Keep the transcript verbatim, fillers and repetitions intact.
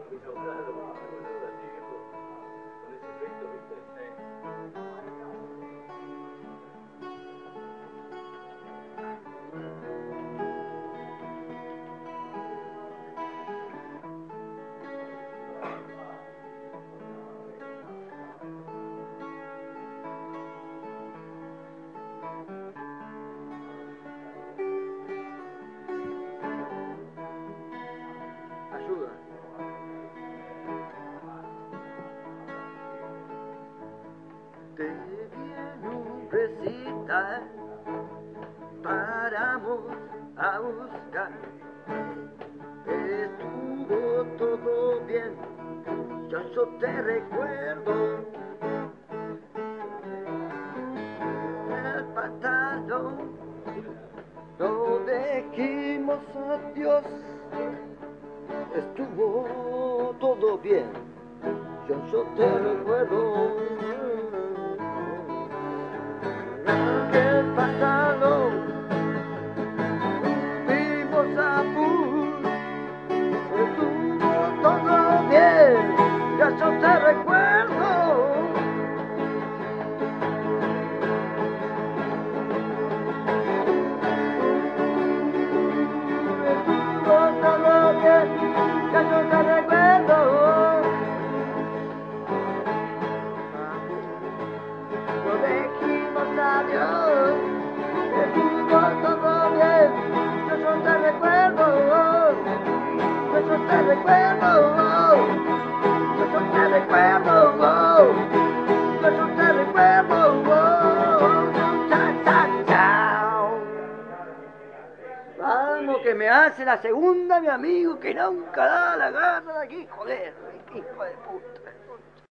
Ayuda. Te viene un recital, paramos a buscar. Estuvo todo bien, yo, yo te recuerdo. El pasado no dijimos adiós. Estuvo todo bien, yo, yo te recuerdo. El pasado vimos a full, estuvo todo bien, ya yo te recuerdo. Estuvo todo bien, ya yo te recuerdo. No dijimos adiós, estuvo todo bien, yo, yo te recuerdo, yo, yo te recuerdo, yo, yo te recuerdo, yo, yo te recuerdo, chao, chao, chao. Vamos, que me hace la segunda, mi amigo, que nunca da la gana de aquí, joder, hijo de puta.